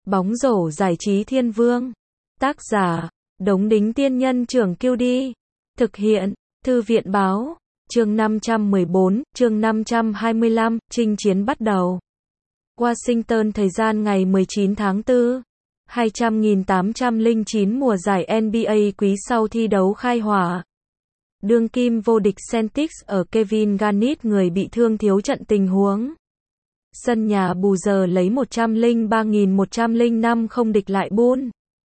Bóng rổ giải trí thiên vương. Tác giả, Đống Đính Tiên Nhân Trưởng Kiêu Đi. Thực hiện, Thư viện Báo. Chương 514, chương 525, chinh chiến bắt đầu. Washington, thời gian ngày 19 tháng 4. 200.809 mùa giải NBA quý sau thi đấu khai hỏa. Đương kim vô địch Celtics ở Kevin Garnett người bị thương thiếu trận tình huống. Sân nhà bù giờ lấy 103.105 không địch lại Bull.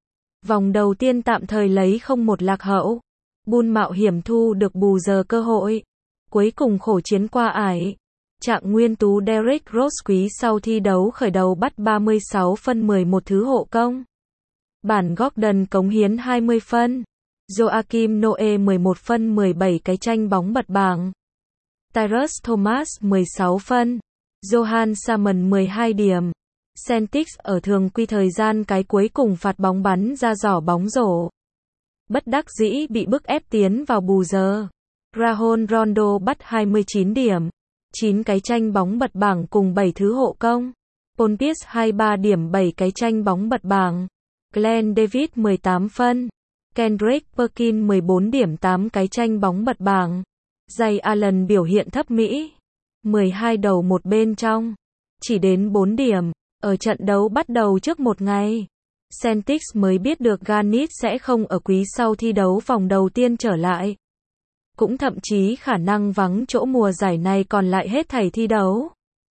Vòng đầu tiên tạm thời lấy 0-1 lạc hậu. Bull mạo hiểm thu được bù giờ cơ hội. Cuối cùng khổ chiến qua ải. Trạng nguyên tú Derrick Rose quý sau thi đấu khởi đầu bắt 36 phân 11 thứ hộ công. Bản Gordon cống hiến 20 phân. Joakim Noah 11 phân 17 cái tranh bóng bật bảng. Tyrus Thomas 16 phân. Johan Salmon 12 điểm. Celtics ở thường quy thời gian cái cuối cùng phạt bóng bắn ra giỏ bóng rổ. Bất đắc dĩ bị bức ép tiến vào bù giờ. Rajon Rondo bắt 29 điểm. 9 cái tranh bóng bật bảng cùng 7 thứ hộ công. Paul Pierce 23 điểm 7 cái tranh bóng bật bảng. Glenn Davis 18 phân. Kendrick Perkins 14 điểm 8 cái tranh bóng bật bảng. Ray Allen biểu hiện thấp mỹ. 12 đầu một bên trong. Chỉ đến 4 điểm. Ở trận đấu bắt đầu trước một ngày. Celtics mới biết được Garnett sẽ không ở quý sau thi đấu vòng đầu tiên trở lại. Cũng thậm chí khả năng vắng chỗ mùa giải này còn lại hết thảy thi đấu.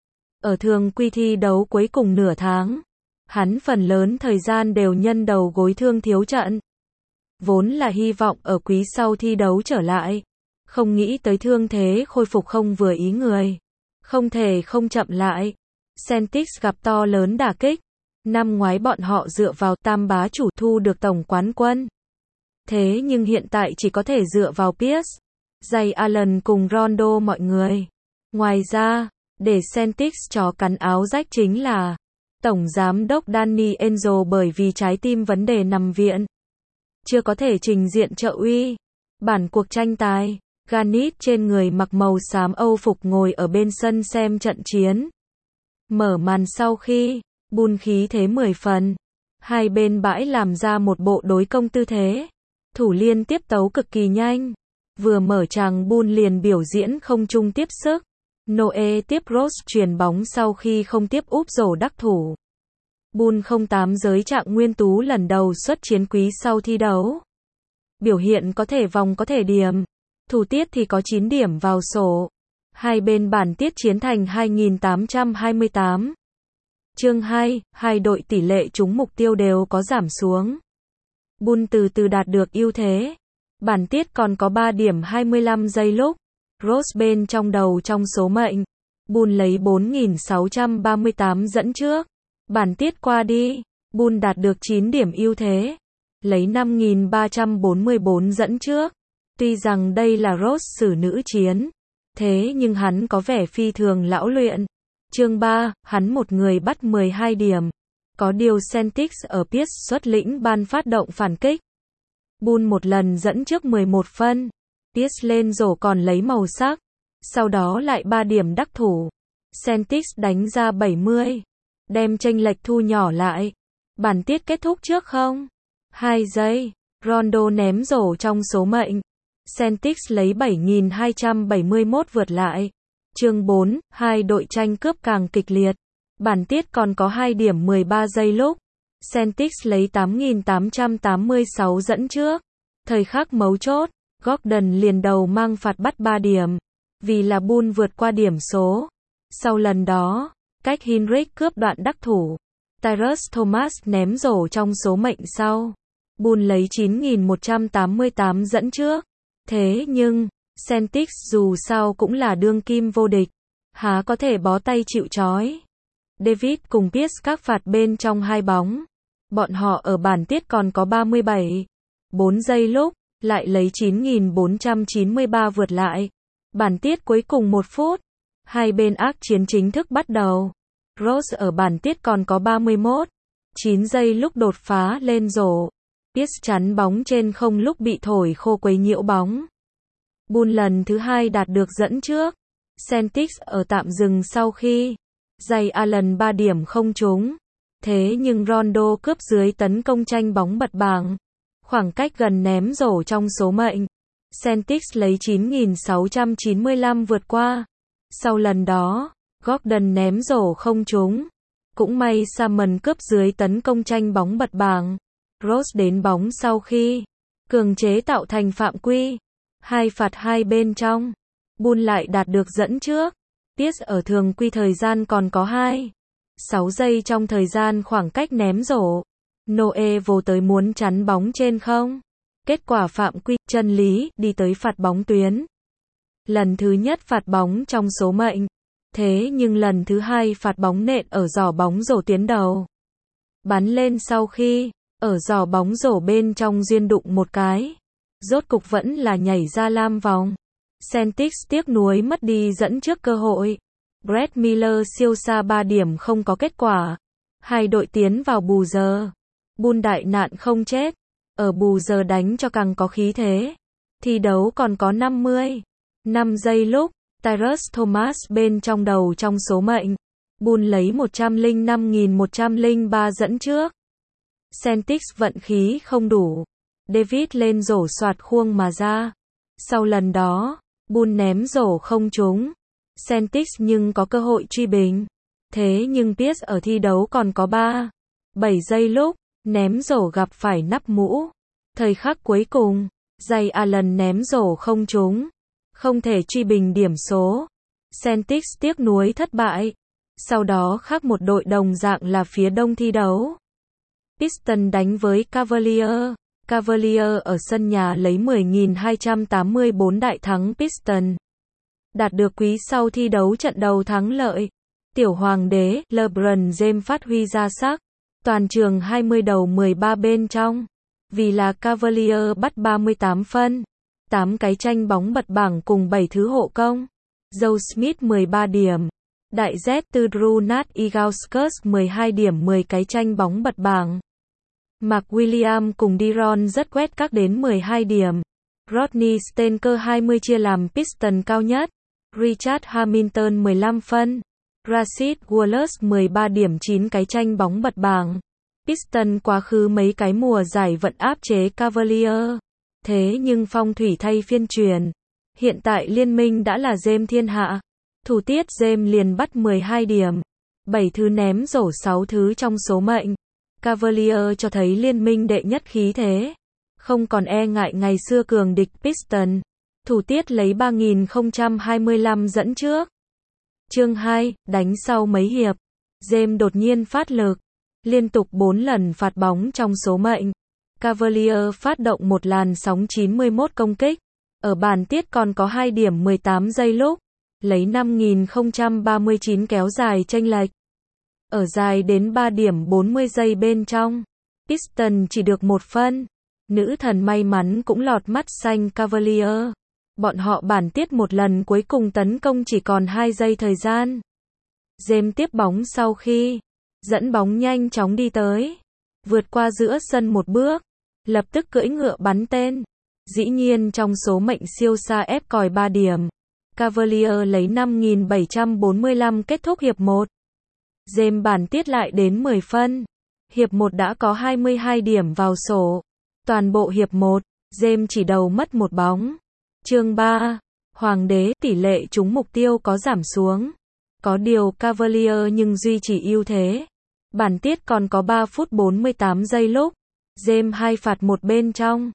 Ở thường quy thi đấu cuối cùng nửa tháng. Hắn phần lớn thời gian đều nhân đầu gối thương thiếu trận. Vốn là hy vọng ở quý sau thi đấu trở lại. Không nghĩ tới thương thế khôi phục không vừa ý người. Không thể không chậm lại. Celtics gặp to lớn đả kích. Năm ngoái bọn họ dựa vào tam bá chủ thu được tổng quán quân. Thế nhưng hiện tại chỉ có thể dựa vào Pierce, Ray Allen cùng Rondo mọi người. Ngoài ra, để Celtics chó cắn áo rách chính là Tổng Giám đốc Danny Ainge bởi vì trái tim vấn đề nằm viện. Chưa có thể trình diện trợ uy. Bản cuộc tranh tài, Garnett trên người mặc màu xám Âu phục ngồi ở bên sân xem trận chiến. Mở màn sau khi, Bull khí thế 10 phần. Hai bên bãi làm ra một bộ đối công tư thế. Thủ liên tiếp tấu cực kỳ nhanh. Vừa mở tràng Bull liền biểu diễn không chung tiếp sức. Noah tiếp Rose chuyền bóng sau khi không tiếp úp rổ đắc thủ. Bull 08 giới trạng nguyên tú lần đầu xuất chiến quý sau thi đấu. Biểu hiện có thể vòng có thể điểm. Thủ tiết thì có 9 điểm vào sổ. Hai bên bản tiết chiến thành 2.828. Chương 2, hai đội tỷ lệ trúng mục tiêu đều có giảm xuống. Bull từ từ đạt được ưu thế. Bản tiết còn có 3 điểm 25 giây lúc. Rose bên trong đầu trong số mệnh. Bull lấy 4.638 dẫn trước. Bản tiết qua đi. Bull đạt được 9 điểm ưu thế. Lấy 5.344 dẫn trước. Tuy rằng đây là Rose xử nữ chiến. Thế nhưng hắn có vẻ phi thường lão luyện. Chương 3, hắn một người bắt 12 điểm. Có điều Celtics ở Pierce xuất lĩnh ban phát động phản kích. Bull một lần dẫn trước 11 phân. Pierce lên rổ còn lấy màu sắc. Sau đó lại 3 điểm đắc thủ. Celtics đánh ra 70. Đem chênh lệch thu nhỏ lại. Bản tiết kết thúc trước không? 2 giây. Rondo ném rổ trong số mệnh. Celtics lấy 7.271 vượt lại. Chương 4, hai đội tranh cướp càng kịch liệt. Bản tiết còn có 2 điểm 13 giây lúc. Celtics lấy 8.886 dẫn trước. Thời khắc mấu chốt, Gordon liền đầu mang phạt bắt 3 điểm. Vì là Bull vượt qua điểm số. Sau lần đó, cách Hinrich cướp đoạn đắc thủ. Tyrus Thomas ném rổ trong số mệnh sau. Bull lấy 9.188 dẫn trước. Thế nhưng, Celtics dù sao cũng là đương kim vô địch. Há có thể bó tay chịu trói. David cùng Pierce các phạt bên trong hai bóng. Bọn họ ở bản tiết còn có 37. 4 giây lúc, lại lấy 9.493 vượt lại. Bản tiết cuối cùng 1 phút. Hai bên ác chiến chính thức bắt đầu. Rose ở bản tiết còn có 31. 9 giây lúc đột phá lên rổ. Pierce chắn bóng trên không lúc bị thổi khô quấy nhiễu bóng. Bull lần thứ 2 đạt được dẫn trước. Celtics ở tạm dừng sau khi Ray Allen 3 điểm không trúng. Thế nhưng Rondo cướp dưới tấn công tranh bóng bật bảng. Khoảng cách gần ném rổ trong số mệnh. Celtics lấy 9.695 vượt qua. Sau lần đó, Gordon ném rổ không trúng. Cũng may Salmon cướp dưới tấn công tranh bóng bật bảng. Rose đến bóng sau khi cường chế tạo thành phạm quy. 2 phạt 2 bên trong. Bulls lại đạt được dẫn trước. Pierce ở thường quy thời gian còn có 6 giây trong thời gian khoảng cách ném rổ. Noe vô tới muốn chắn bóng trên không. Kết quả phạm quy, chân lý, đi tới phạt bóng tuyến. Lần thứ nhất phạt bóng trong số mệnh. Thế nhưng lần thứ hai phạt bóng nện ở giỏ bóng rổ tuyến đầu. Bắn lên sau khi, ở giỏ bóng rổ bên trong duyên đụng một cái. Rốt cục vẫn là nhảy ra lam vòng. Celtics tiếc nuối mất đi dẫn trước cơ hội. Brett Miller siêu xa 3 điểm không có kết quả. Hai đội tiến vào bù giờ. Bulls đại nạn không chết. Ở bù giờ đánh cho càng có khí thế. Thi đấu còn có 55 giây lúc. Tyrus Thomas bên trong đầu trong số mệnh. Bulls lấy 105.103 dẫn trước. Celtics vận khí không đủ. David lên rổ xoạt khuông mà ra. Sau lần đó, Bulls ném rổ không trúng. Celtics nhưng có cơ hội truy bình. Thế nhưng Pierce ở thi đấu còn có 7 giây lúc, ném rổ gặp phải nắp mũ. Thời khắc cuối cùng, Ray Allen ném rổ không trúng. Không thể truy bình điểm số. Celtics tiếc nuối thất bại. Sau đó khác một đội đồng dạng là phía đông thi đấu. Pistons đánh với Cavaliers. Cavaliers ở sân nhà lấy 10.284 đại thắng Pistons. Đạt được quý sau thi đấu trận đầu thắng lợi. Tiểu hoàng đế, LeBron James phát huy ra sắc. Toàn trường 20 đầu 13 bên trong. Vì là Cavaliers bắt 38 phân. 8 cái tranh bóng bật bảng cùng 7 thứ hộ công. Joe Smith 13 điểm. Đại Z từ Drew Nat Ilgauskas 12 điểm 10 cái tranh bóng bật bảng. Mark Williams cùng De'Ron rất quét các đến 12 điểm. Rodney Stenker 20 chia làm Piston cao nhất. Richard Hamilton 15 phân. Rasheed Wallace 13 điểm 9 cái tranh bóng bật bảng. Piston quá khứ mấy cái mùa giải vẫn áp chế Cavaliers. Thế nhưng phong thủy thay phiên truyền. Hiện tại liên minh đã là James thiên hạ. Thủ tiết James liền bắt 12 điểm. 7 thứ ném rổ 6 thứ trong số mệnh. Cavaliers cho thấy liên minh đệ nhất khí thế. Không còn e ngại ngày xưa cường địch Piston. Thủ tiết lấy 3025 dẫn trước. Chương 2, đánh sau mấy hiệp. James đột nhiên phát lực. Liên tục 4 lần phạt bóng trong số mệnh. Cavaliers phát động một làn sóng 91 công kích. Ở bàn tiết còn có 2 điểm 18 giây lúc. Lấy 5039 kéo dài chênh lệch. Ở dài đến 3 điểm 40 giây bên trong. Piston chỉ được 1 phân. Nữ thần may mắn cũng lọt mắt xanh Cavaliers. Bọn họ bản tiết một lần cuối cùng tấn công chỉ còn 2 giây thời gian. James tiếp bóng sau khi dẫn bóng nhanh chóng đi tới. Vượt qua giữa sân một bước. Lập tức cưỡi ngựa bắn tên. Dĩ nhiên trong số mệnh siêu xa ép còi 3 điểm. Cavaliers lấy 5745 kết thúc hiệp 1. James bản tiết lại đến 10 phân. Hiệp 1 đã có 22 điểm vào sổ. Toàn bộ hiệp 1, James chỉ đầu mất một bóng. Chương 3. Hoàng đế, tỷ lệ trúng mục tiêu có giảm xuống. Có điều Cavaliers nhưng duy trì ưu thế. Bản tiết còn có 3 phút 48 giây lúc. James 2 phạt một bên trong.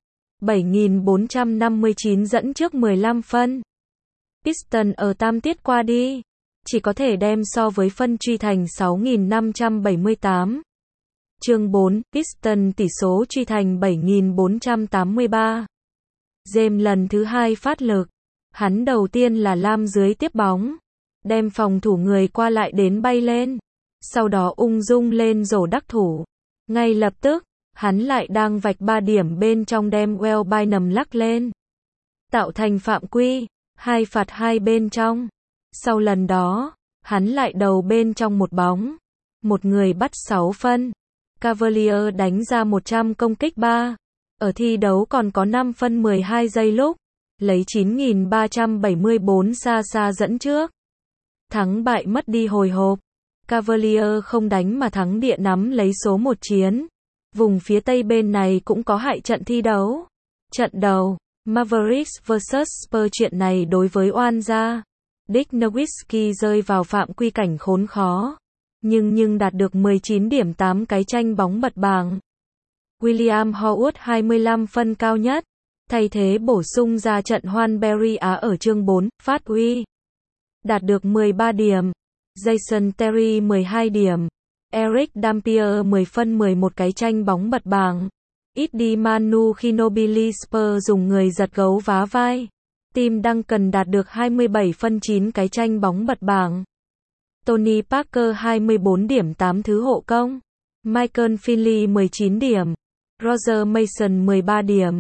7459 dẫn trước 15 phân. Piston ở tam tiết qua đi. Chỉ có thể đem so với phân truy thành 6578. Chương 4, Piston tỷ số truy thành 7483. James lần thứ 2 phát lực. Hắn đầu tiên là lam dưới tiếp bóng. Đem phòng thủ người qua lại đến bay lên. Sau đó ung dung lên rổ đắc thủ. Ngay lập tức, hắn lại đang vạch 3 điểm bên trong đem Well Bynum lắc lên. Tạo thành phạm quy. 2 phạt 2 bên trong. Sau lần đó, hắn lại đầu bên trong một bóng. Một người bắt 6 phân. Cavaliers đánh ra 100 công kích 3. Ở thi đấu còn có 5 phân 12 giây lúc. Lấy 9374 xa xa dẫn trước. Thắng bại mất đi hồi hộp. Cavaliers không đánh mà thắng địa nắm lấy số 1 chiến. Vùng phía tây bên này cũng có hại trận thi đấu. Trận đầu, Mavericks vs Spurs, chuyện này đối với oan gia Dirk Nowitzki rơi vào phạm quy cảnh khốn khó. Nhưng đạt được 19 điểm 8 cái tranh bóng bật bảng. William Howard 25 phân cao nhất. Thay thế bổ sung ra trận Juan Berry Á ở chương 4, phát huy. Đạt được 13 điểm. Jason Terry 12 điểm. Eric Dampier 10 phân 11 cái tranh bóng bật bảng. Ít đi Manu Ginobili Spurs dùng người giật gấu vá vai. Tim Duncan đạt được 27 phân 9 cái tranh bóng bật bảng. Tony Parker 24 điểm 8 thứ hộ công. Michael Finley 19 điểm. Roger Mason 13 điểm.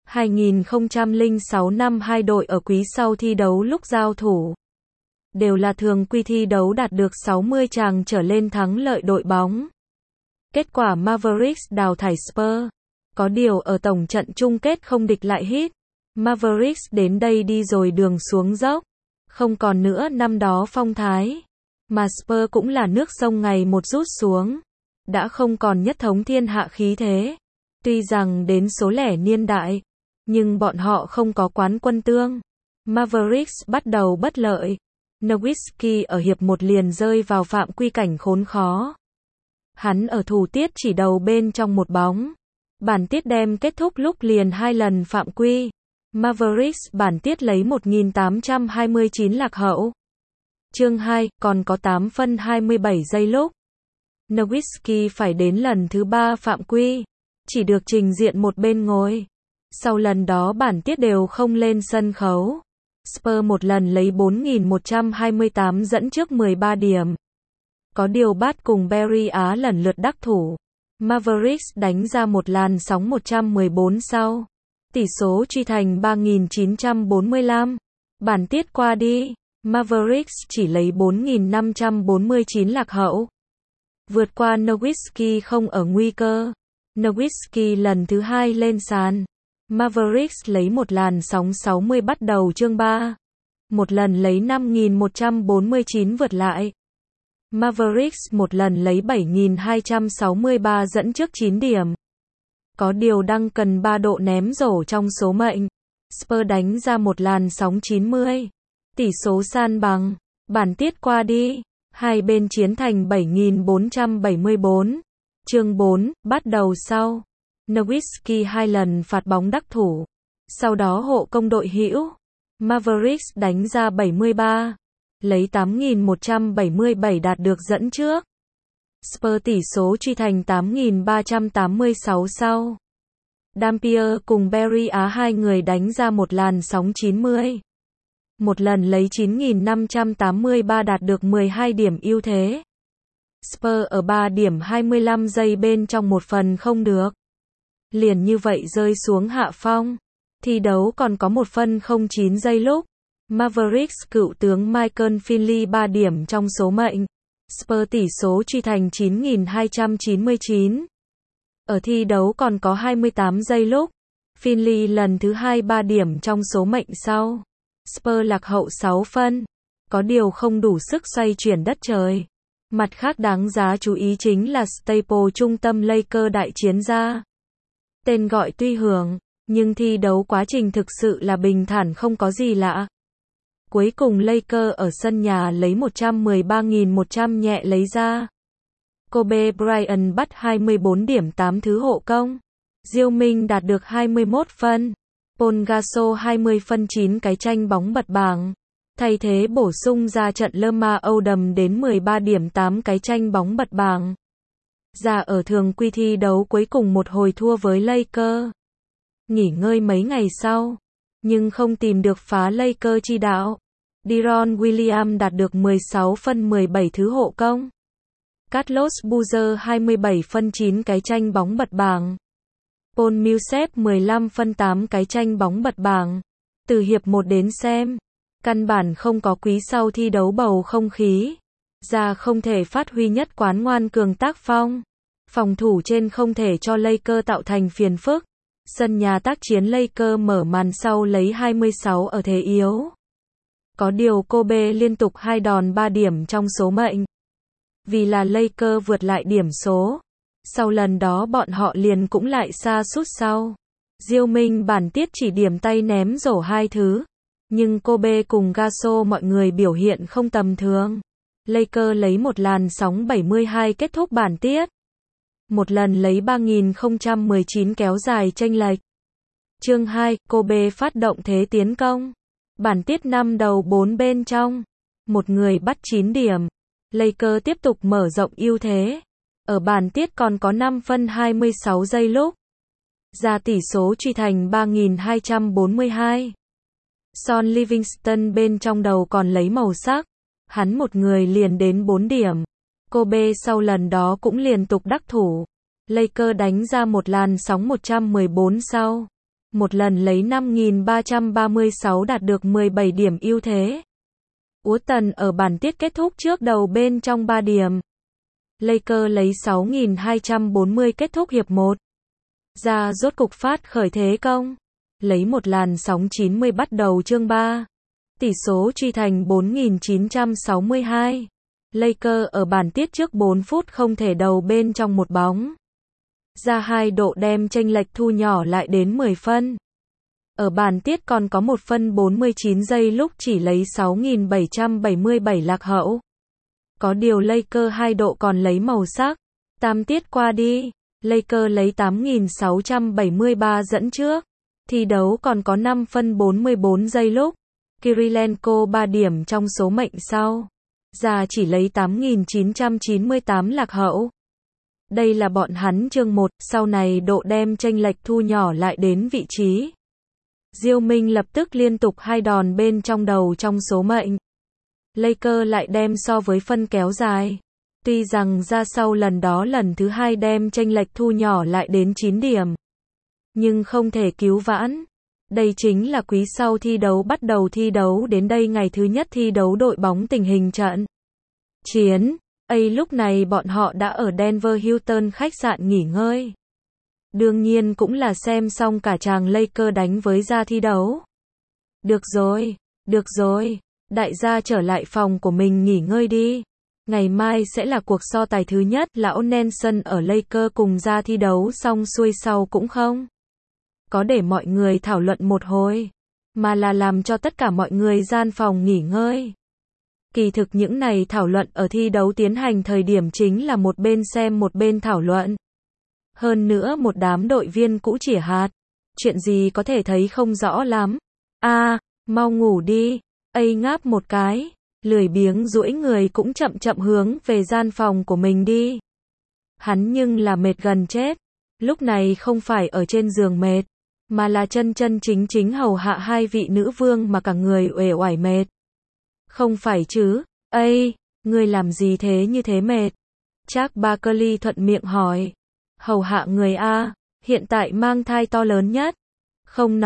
2006 năm hai đội ở quý sau thi đấu lúc giao thủ đều là thường quy thi đấu đạt được 60 chàng trở lên thắng lợi đội bóng. Kết quả Mavericks đào thải Spurs. Có điều ở tổng trận chung kết không địch lại Heat. Mavericks đến đây đi rồi đường xuống dốc. Không còn nữa năm đó phong thái. Mà Spurs cũng là nước sông ngày một rút xuống. Đã không còn nhất thống thiên hạ khí thế. Tuy rằng đến số lẻ niên đại, nhưng bọn họ không có quán quân tương. Mavericks bắt đầu bất lợi. Nowitzki ở hiệp 1 liền rơi vào phạm quy cảnh khốn khó. Hắn ở thủ tiết chỉ đầu bên trong một bóng. Bản tiết đem kết thúc lúc liền 2 lần phạm quy. Mavericks bản tiết lấy 1829 lạc hậu. Chương 2, còn có 8 phân 27 giây lúc. Nowitzki phải đến lần thứ 3 phạm quy. Chỉ được trình diện một bên ngồi. Sau lần đó bản tiết đều không lên sân khấu. Spurs một lần lấy 4.128 dẫn trước 13 điểm. Có điều Bat cùng Berry Á lần lượt đắc thủ. Mavericks đánh ra một làn sóng 114 sau. Tỷ số truy thành 3.945. Bản tiết qua đi, Mavericks chỉ lấy 4.549 lạc hậu. Vượt qua Nowitzki không ở nguy cơ. Nowitzki lần thứ 2 lên sàn. Mavericks lấy một làn sóng 60 bắt đầu chương 3. Một lần lấy 5.149 vượt lại. Mavericks một lần lấy 7.263 dẫn trước 9 điểm. Có điều Duncan 3 độ ném rổ trong số mệnh. Spurs đánh ra một làn sóng 90. Tỷ số san bằng. Bản tiết qua đi. Hai bên chiến thành 7.474. Chương 4, bắt đầu sau. Nowitzki 2 lần phạt bóng đắc thủ. Sau đó hộ công đội hữu. Mavericks đánh ra 73. Lấy 8.177 đạt được dẫn trước. Spurs tỷ số truy thành 8.386 sau. Dampier cùng Berry Á hai người đánh ra một làn sóng 90. Một lần lấy 9.583 đạt được 12 điểm ưu thế. Spurs ở 3 điểm 25 giây bên trong một phần không được. Liền như vậy rơi xuống hạ phong. Thi đấu còn có 1 phân 09 giây lúc. Mavericks cựu tướng Michael Finley 3 điểm trong số mệnh. Spurs tỷ số truy thành 9.299. Ở thi đấu còn có 28 giây lúc. Finley lần thứ 2 3 điểm trong số mệnh sau. Spurs lạc hậu 6 phân. Có điều không đủ sức xoay chuyển đất trời. Mặt khác đáng giá chú ý chính là Staples trung tâm Lakers đại chiến gia. Tên gọi tuy hưởng, nhưng thi đấu quá trình thực sự là bình thản không có gì lạ. Cuối cùng Lakers ở sân nhà lấy 113.100 nhẹ lấy ra. Kobe Bryant bắt 24 điểm 8 thứ hộ công. Diêu Minh đạt được 21 phân. Paul Gasol 20 phân 9 cái tranh bóng bật bảng. Thay thế bổ sung ra trận Lamar Odom đến 13 điểm 8 cái tranh bóng bật bảng. Ra ở thường quy thi đấu cuối cùng một hồi thua với Lakers. Nghỉ ngơi mấy ngày sau, nhưng không tìm được phá Lakers chi đạo. Deron Williams đạt được 16 phân 17 thứ hộ công. Carlos Boozer 27 phân 9 cái tranh bóng bật bảng. Paul Millsap 15 phân 8 cái tranh bóng bật bảng. Từ hiệp 1 đến xem, căn bản không có quý sau thi đấu bầu không khí. Ra không thể phát huy nhất quán ngoan cường tác phong. Phòng thủ trên không thể cho Lakers tạo thành phiền phức. Sân nhà tác chiến Lakers mở màn sau lấy 26 ở thế yếu. Có điều Kobe liên tục 2 đòn 3 điểm trong số mệnh. Vì là Lakers vượt lại điểm số. Sau lần đó bọn họ liền cũng lại sa sút sau. Diêu Minh bản tiết chỉ điểm tay ném rổ hai thứ. Nhưng Kobe cùng Gasol mọi người biểu hiện không tầm thường. Lakers lấy một làn sóng 72 kết thúc bản tiết. Một lần lấy 3019 kéo dài chênh lệch. Chương 2, Kobe phát động thế tiến công. Bản tiết 5 đầu 4 bên trong. Một người bắt 9 điểm. Lakers tiếp tục mở rộng ưu thế. Ở bản tiết còn có 5 phân 26 giây lúc. Ra tỷ số truy thành 3242. Son Livingston bên trong đầu còn lấy màu sắc. Hắn một người liền đến 4 điểm. Kobe sau lần đó cũng liên tục đắc thủ. Lakers đánh ra một làn sóng 114 sau. Một lần lấy 5336 đạt được 17 điểm ưu thế. Tần ở bản tiết kết thúc trước đầu bên trong 3 điểm. Lakers lấy 6240 kết thúc hiệp 1. Ra rốt cục phát khởi thế công. Lấy một làn sóng 90 bắt đầu chương 3. Tỷ số truy thành 4962. Lakers ở bản tiết trước 4 phút không thể đầu bên trong một bóng. Ra 2 độ đem chênh lệch thu nhỏ lại đến 10 phân. Ở bản tiết còn có 1 phân 49 giây lúc chỉ lấy 6777 lạc hậu. Có điều Lakers 2 độ còn lấy màu sắc. Tam tiết qua đi, Lakers lấy 8673 dẫn trước. Thi đấu còn có 5 phân 44 giây lúc. Kirilenko 3 điểm trong số mệnh sau. Ra chỉ lấy 8998 lạc hậu. Đây là bọn hắn chương 1, sau này độ đem chênh lệch thu nhỏ lại đến vị trí. Diêu Minh lập tức liên tục 2 đòn bên trong đầu trong số mệnh. Lakers lại đem so với phân kéo dài. Tuy rằng ra sau lần đó lần thứ 2 đem chênh lệch thu nhỏ lại đến 9 điểm. Nhưng không thể cứu vãn. Đây chính là quý sau thi đấu bắt đầu thi đấu đến đây ngày thứ nhất thi đấu đội bóng tình hình trận. Chiến. Lúc này bọn họ đã ở Denver Hilton khách sạn nghỉ ngơi. Đương nhiên cũng là xem xong cả chàng Lakers đánh với ra thi đấu. Được rồi, đại gia trở lại phòng của mình nghỉ ngơi đi. Ngày mai sẽ là cuộc so tài thứ nhất, lão Nelson ở Lakers cùng ra thi đấu xong xuôi sau cũng không có để mọi người thảo luận một hồi, mà là làm cho tất cả mọi người gian phòng nghỉ ngơi. Kỳ thực những này thảo luận ở thi đấu tiến hành thời điểm chính là một bên xem một bên thảo luận. Hơn nữa một đám đội viên cũ chĩa hạt. Chuyện gì có thể thấy không rõ lắm. Mau ngủ đi. Ngáp một cái. Lười biếng duỗi người cũng chậm chậm hướng về gian phòng của mình đi. Hắn nhưng là mệt gần chết. Lúc này không phải ở trên giường mệt, mà là chân chân chính chính hầu hạ 2 vị nữ vương mà cả người uể oải mệt. Không phải chứ, ngươi làm gì thế như thế mệt? Charles Barkley thuận miệng hỏi. Hầu hạ người hiện tại mang thai to lớn nhất. Không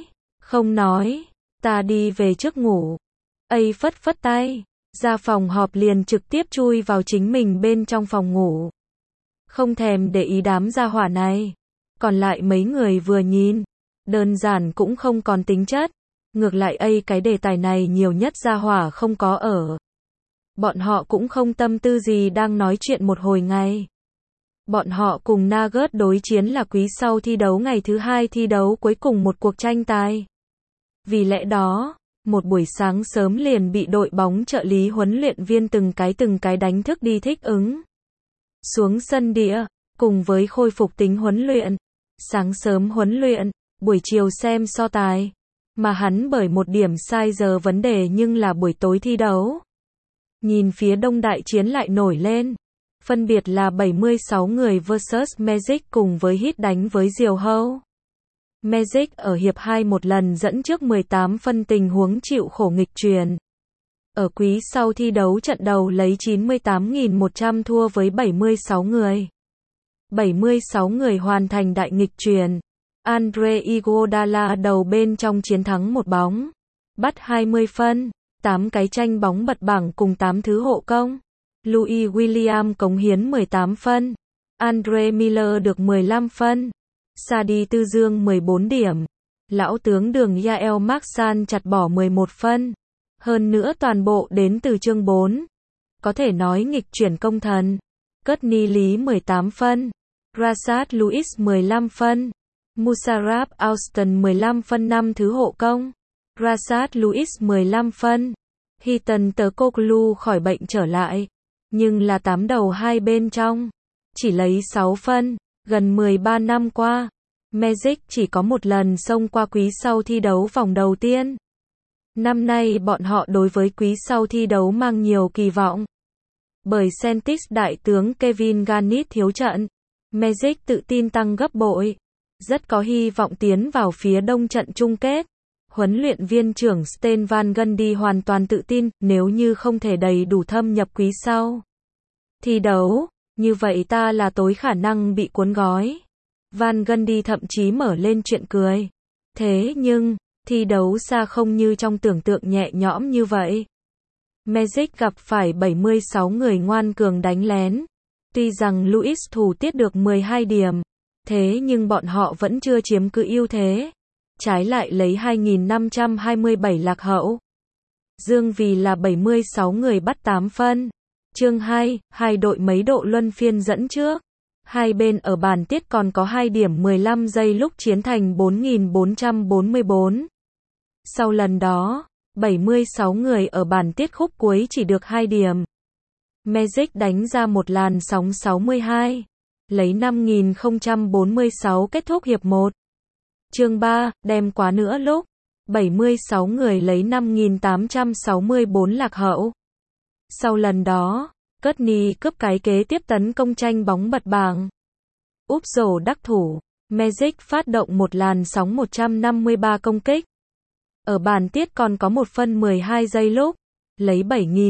nói, ta đi về trước ngủ. Phất phất tay, ra phòng họp liền trực tiếp chui vào chính mình bên trong phòng ngủ. Không thèm để ý đám gia hỏa này. Còn lại mấy người vừa nhìn, đơn giản cũng không còn tính chất. Ngược lại cái đề tài này nhiều nhất gia hỏa không có ở. Bọn họ cũng không tâm tư gì đang nói chuyện một hồi ngày. Bọn họ cùng Nuggets đối chiến là quý sau thi đấu ngày thứ 2 thi đấu cuối cùng một cuộc tranh tài. Vì lẽ đó, một buổi sáng sớm liền bị đội bóng trợ lý huấn luyện viên từng cái đánh thức đi thích ứng. Xuống sân địa, cùng với khôi phục tính huấn luyện. Sáng sớm huấn luyện, buổi chiều xem so tài. Mà hắn bởi một điểm sai giờ vấn đề nhưng là buổi tối thi đấu. Nhìn phía đông đại chiến lại nổi lên. Phân biệt là 76 người vs Magic cùng với Heat đánh với Diều Hâu. Magic ở hiệp 2 một lần dẫn trước 18 phân tình huống chịu khổ nghịch truyền. Ở quý sau thi đấu trận đầu lấy 98.100 thua với 76 người. 76 người hoàn thành đại nghịch truyền. Andre Iguodala đầu bên trong chiến thắng một bóng. Bắt 20 phân. 8 cái tranh bóng bật bảng cùng 8 thứ hộ công. Louis Williams cống hiến 18 phân. Andre Miller được 15 phân. Sadi Tư Dương 14 điểm. Lão tướng đường Yael Maxan chặt bỏ 11 phân. Hơn nữa toàn bộ đến từ chương 4. có thể nói nghịch chuyển công thần. Courtney Lý 18 phân, Rashard Lewis 15 phân, Musarraf Austin 15 phân 5 thứ hộ công, Rashard Lewis 15 phân, Heaton Turkoglu khỏi bệnh trở lại, nhưng là 8 đầu hai bên trong, chỉ lấy 6 phân, gần 13 năm qua, Magic chỉ có một lần xông qua quý sau thi đấu vòng đầu tiên. Năm nay bọn họ đối với quý sau thi đấu mang nhiều kỳ vọng. Bởi Celtics đại tướng Kevin Garnett thiếu trận, Magic tự tin tăng gấp bội, rất có hy vọng tiến vào phía đông trận chung kết. Huấn luyện viên trưởng Stan Van Gundy hoàn toàn tự tin, nếu như không thể đầy đủ thâm nhập quý sau thi đấu, như vậy ta là tối khả năng bị cuốn gói. Van Gundy thậm chí mở lên chuyện cười. Thế nhưng, thi đấu xa không như trong tưởng tượng nhẹ nhõm như vậy. Magic gặp phải 76 người ngoan cường đánh lén. Tuy rằng Lewis thủ tiết được 12 điểm, thế nhưng bọn họ vẫn chưa chiếm cứ ưu thế. Trái lại lấy 2.527 lạc hậu. Dương vì là 76 người bắt 8 phân. Chương 2, hai đội mấy độ luân phiên dẫn trước. Hai bên ở bàn tiết còn có 2 điểm 15 giây lúc chiến thành 4.444. Sau lần đó, 76 người ở bàn tiết khúc cuối chỉ được 2 điểm. Magic đánh ra một làn sóng 62, lấy 5.046 kết thúc hiệp 1. Chương 3, đem quá nữa lúc 76 người lấy 5.864 lạc hậu. Sau lần đó, Courtney cướp cái kế tiếp tấn công tranh bóng bật bảng. Úp rổ đắc thủ, Magic phát động một làn sóng 153 công kích. Ở bàn tiết còn có 1 phân 12 giây lúc, lấy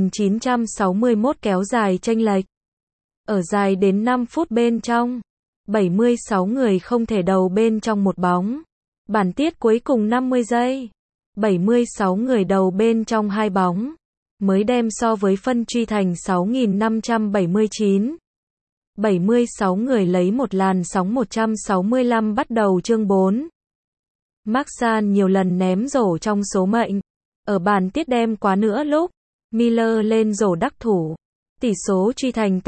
7.961 kéo dài chênh lệch. Ở dài đến 5 phút bên trong, 76 người không thể đầu bên trong một bóng. Bàn tiết cuối cùng 50 giây, 76 người đầu bên trong 2 bóng, mới đem so với phân truy thành 6.579. 76 người lấy một làn sóng 165 bắt đầu chương 4. Markkanen nhiều lần ném rổ trong số mệnh. Ở bàn tiết đem quá nữa lúc, Miller lên rổ đắc thủ. Tỷ số truy thành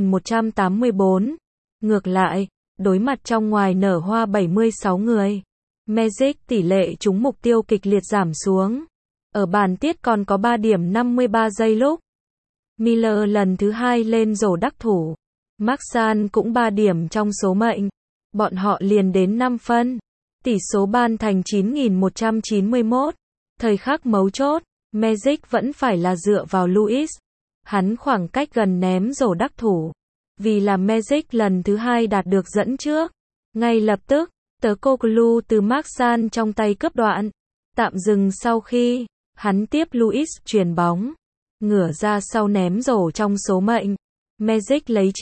8.184. Ngược lại, đối mặt trong ngoài nở hoa 76 người. Magic tỷ lệ trúng mục tiêu kịch liệt giảm xuống. Ở bàn tiết còn có 3 điểm 53 giây lúc. Miller lần thứ 2 lên rổ đắc thủ. Markkanen cũng 3 điểm trong số mệnh. Bọn họ liền đến 5 phân. Tỷ số ban thành 9.191. Thời khắc mấu chốt, Magic vẫn phải là dựa vào Lewis. Hắn khoảng cách gần ném rổ đắc thủ. Vì là Magic lần thứ 2 đạt được dẫn trước. Ngay lập tức, Turkoglu từ Markkanen trong tay cướp đoạn. Tạm dừng sau khi hắn tiếp Lewis chuyền bóng. Ngửa ra sau ném rổ trong số mệnh. Magic lấy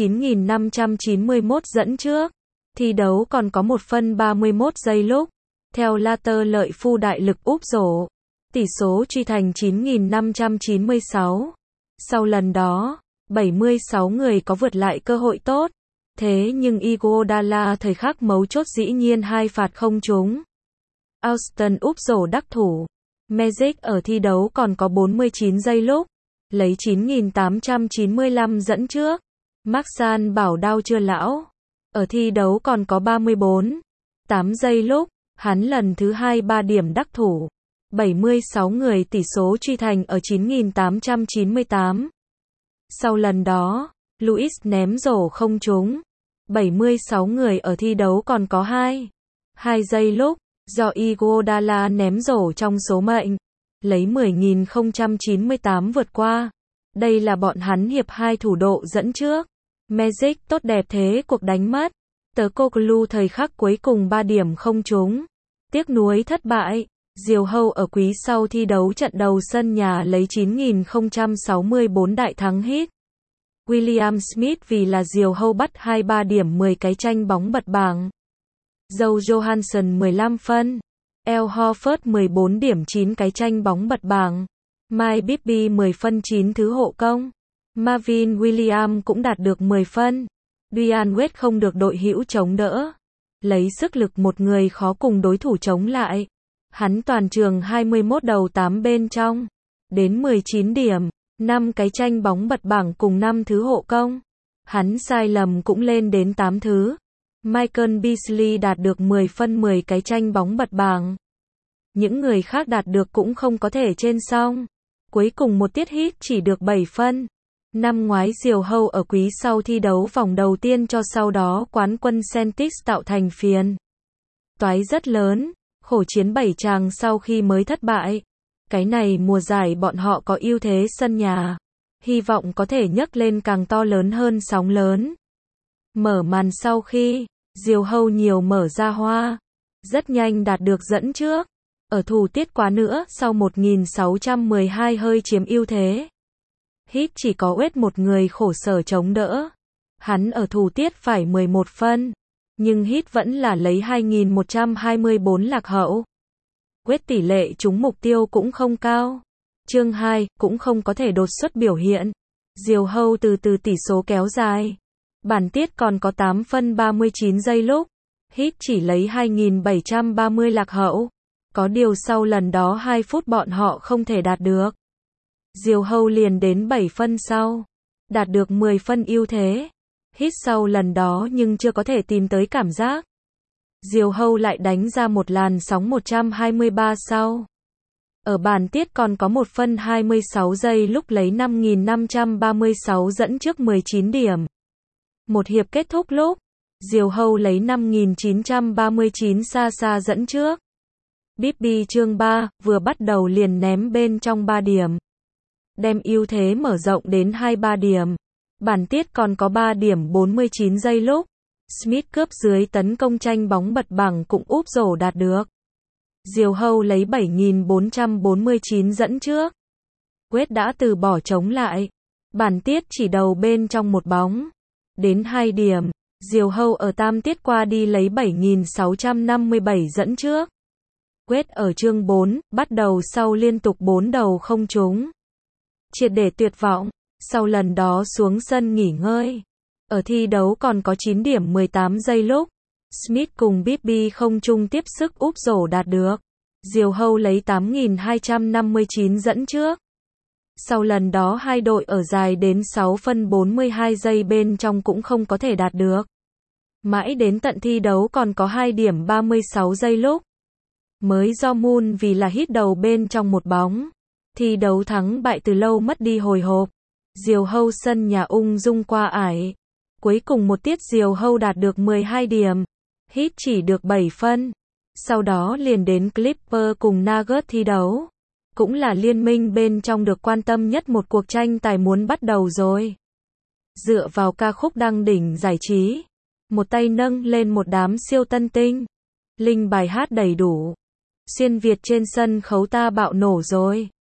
9.591 dẫn trước. Thi đấu còn có 1 phân 31 giây lúc. Theo Later lợi phu đại lực úp rổ. Tỷ số truy thành 9.596. Sau lần đó, 76 người có vượt lại cơ hội tốt. Thế nhưng Iguodala thời khắc mấu chốt dĩ nhiên 2 phạt không trúng. Austin úp rổ đắc thủ. Magic ở thi đấu còn có 49 giây lúc. Lấy 9.895 dẫn trước. Markkanen bảo đau chưa lão. Ở thi đấu còn có 8 giây lúc. Hắn lần thứ 2 3 điểm đắc thủ. 76 người tỷ số truy thành ở 9.898. Sau lần đó, Lewis ném rổ không trúng. 76 người ở thi đấu còn có 2 giây lúc. Do Iguodala ném rổ trong số mệnh. Lấy 10.098 vượt qua. Đây là bọn hắn hiệp 2 thủ độ dẫn trước. Magic tốt đẹp thế cuộc đánh mất. Turkoglu thời khắc cuối cùng 3 điểm không trúng. Tiếc nuối thất bại. Diều Hâu ở quý sau thi đấu trận đầu sân nhà lấy 9.064 đại thắng Heat. William Smith vì là Diều Hâu bắt 23 điểm 10 cái tranh bóng bật bảng. Joe Johansson 15 phân. Al Horford 14 điểm 9 cái tranh bóng bật bảng. Mike Bibby 10 phân 9 thứ hộ công. Marvin Williams cũng đạt được 10 phân. Dwyane Wade không được đội hữu chống đỡ. Lấy sức lực một người khó cùng đối thủ chống lại. Hắn toàn trường 21 đầu 8 bên trong. Đến 19 điểm. 5 cái tranh bóng bật bảng cùng 5 thứ hộ công. Hắn sai lầm cũng lên đến 8 thứ. Michael Beasley đạt được 10 phân 10 cái tranh bóng bật bảng. Những người khác đạt được cũng không có thể trên song. Cuối cùng một tiết hit chỉ được 7 phân. Năm ngoái Diều Hâu ở quý sau thi đấu vòng đầu tiên cho sau đó quán quân Celtics tạo thành phiền toái rất lớn, khổ chiến 7 chàng sau khi mới thất bại. Cái này mùa giải bọn họ có ưu thế sân nhà, hy vọng có thể nhấc lên càng to lớn hơn sóng lớn. Mở màn sau khi Diều Hâu nhiều mở ra hoa, rất nhanh đạt được dẫn trước. Ở thủ tiết quá nữa sau 1612 hơi chiếm ưu thế. Hit chỉ có Wade một người khổ sở chống đỡ. Hắn ở thủ tiết phải 11 phân, nhưng Hit vẫn là lấy 2124 lạc hậu. Wade tỷ lệ trúng mục tiêu cũng không cao. Chương 2 cũng không có thể đột xuất biểu hiện. Diều Hâu từ từ tỷ số kéo dài. Bản tiết còn có 8 phân 39 giây lúc. Hit chỉ lấy 2730 lạc hậu. Có điều sau lần đó 2 phút bọn họ không thể đạt được. Diều Hâu liền đến 7 phân sau, đạt được 10 phân ưu thế. Hit sau lần đó nhưng chưa có thể tìm tới cảm giác. Diều Hâu lại đánh ra một làn sóng 123 sau. Ở bản tiết còn có 1 phân 26 giây lúc lấy 5536 dẫn trước 19 điểm. Một hiệp kết thúc lúc, Diều Hâu lấy 5939 xa xa dẫn trước. Bibby chương 3 vừa bắt đầu liền ném bên trong 3 điểm. Đem ưu thế mở rộng đến 23 điểm. Bản tiết còn có 3 điểm 49 giây lúc. Smith cướp dưới tấn công tranh bóng bật bảng cũng úp rổ đạt được. Diều Hâu lấy 7449 dẫn trước. Wade đã từ bỏ chống lại. Bản tiết chỉ đầu bên trong một bóng. Đến 2 điểm. Diều Hâu ở tam tiết qua đi lấy 7657 dẫn trước. Wade ở chương 4, bắt đầu sau liên tục 4 đầu không trúng. Triệt để tuyệt vọng, sau lần đó xuống sân nghỉ ngơi. Ở thi đấu còn có 9 điểm 18 giây lúc. Smith cùng Bibby không chung tiếp sức úp rổ đạt được. Diều Hâu lấy 8259 dẫn trước. Sau lần đó hai đội ở dài đến 6 phân 42 giây bên trong cũng không có thể đạt được. Mãi đến tận thi đấu còn có 2 điểm 36 giây lúc. Mới do Moon vì là hit đầu bên trong một bóng. Thi đấu thắng bại từ lâu mất đi hồi hộp. Diều Hâu sân nhà ung dung qua ải. Cuối cùng một tiết Diều Hâu đạt được 12 điểm. Hit chỉ được 7 phân. Sau đó liền đến Clipper cùng Nuggets thi đấu. Cũng là liên minh bên trong được quan tâm nhất một cuộc tranh tài muốn bắt đầu rồi. Dựa vào ca khúc đăng đỉnh giải trí. Một tay nâng lên một đám siêu tân tinh. Linh bài hát đầy đủ. Xuyên Việt trên sân khấu ta bạo nổ rồi.